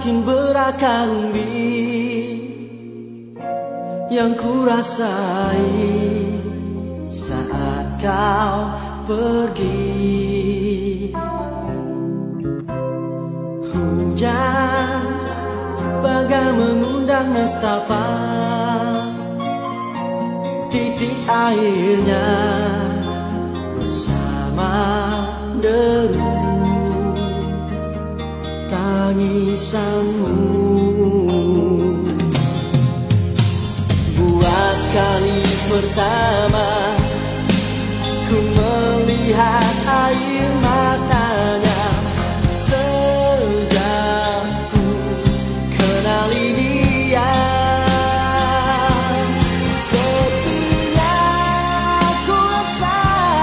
semakin berakar umbi yang ku rasai saat kau pergi. Hujan bagai mengundang nestapa, titis airnya bersama deru tangisanmu. Buat kali pertama ku melihat air matanya sejak ku kenali dia. Sepinya ku rasa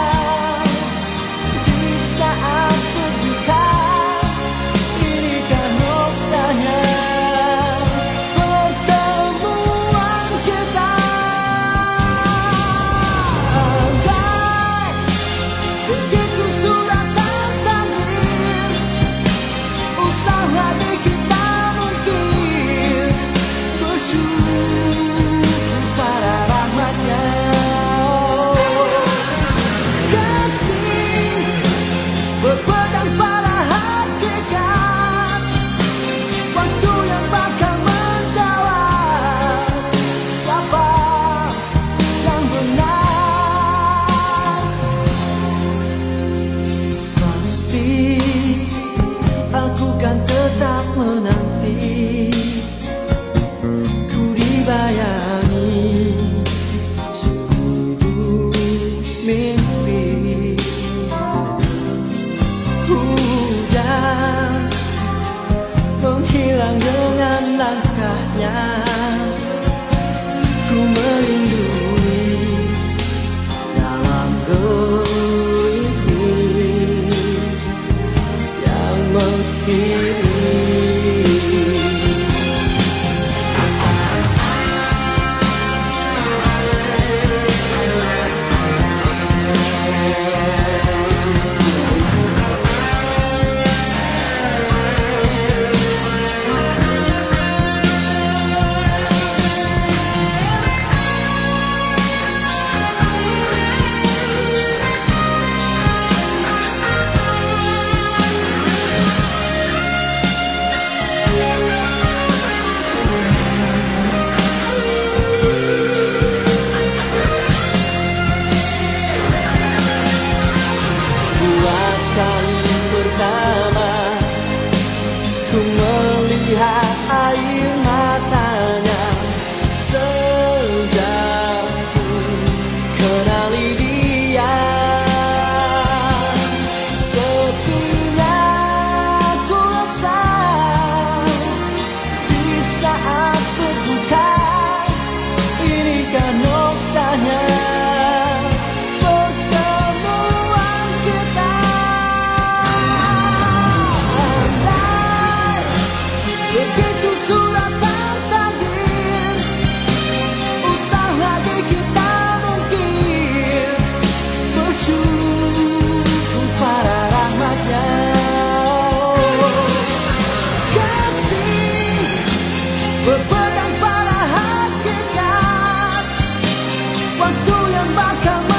di saat berduka, inikah noktanya pertemuan kita. Andai begitu sudah takdir, usaha di kita mungkin bersyukur pada rahmatnya. Kasih berpegang pada hakikat, waktu yang bakal menjawab siapa yang benar. Pasti aku kan tetap menanti, ku dibayangi seribu mimpi. Hujan menghilang dengan langkahnya, ku melindungi dalam gerimis yang mengkiri. Buat kali pertama ku melihat air matanya sejak ku kenali dia. Sepinya ku rasa di saat berduka, inikah noktanya pertemuan kita. Andai begitu sudah takdir, usaha di kita mungkin bersyukur pada rahmatnya. Kasih berpegang pada hakikat, waktu yang bakal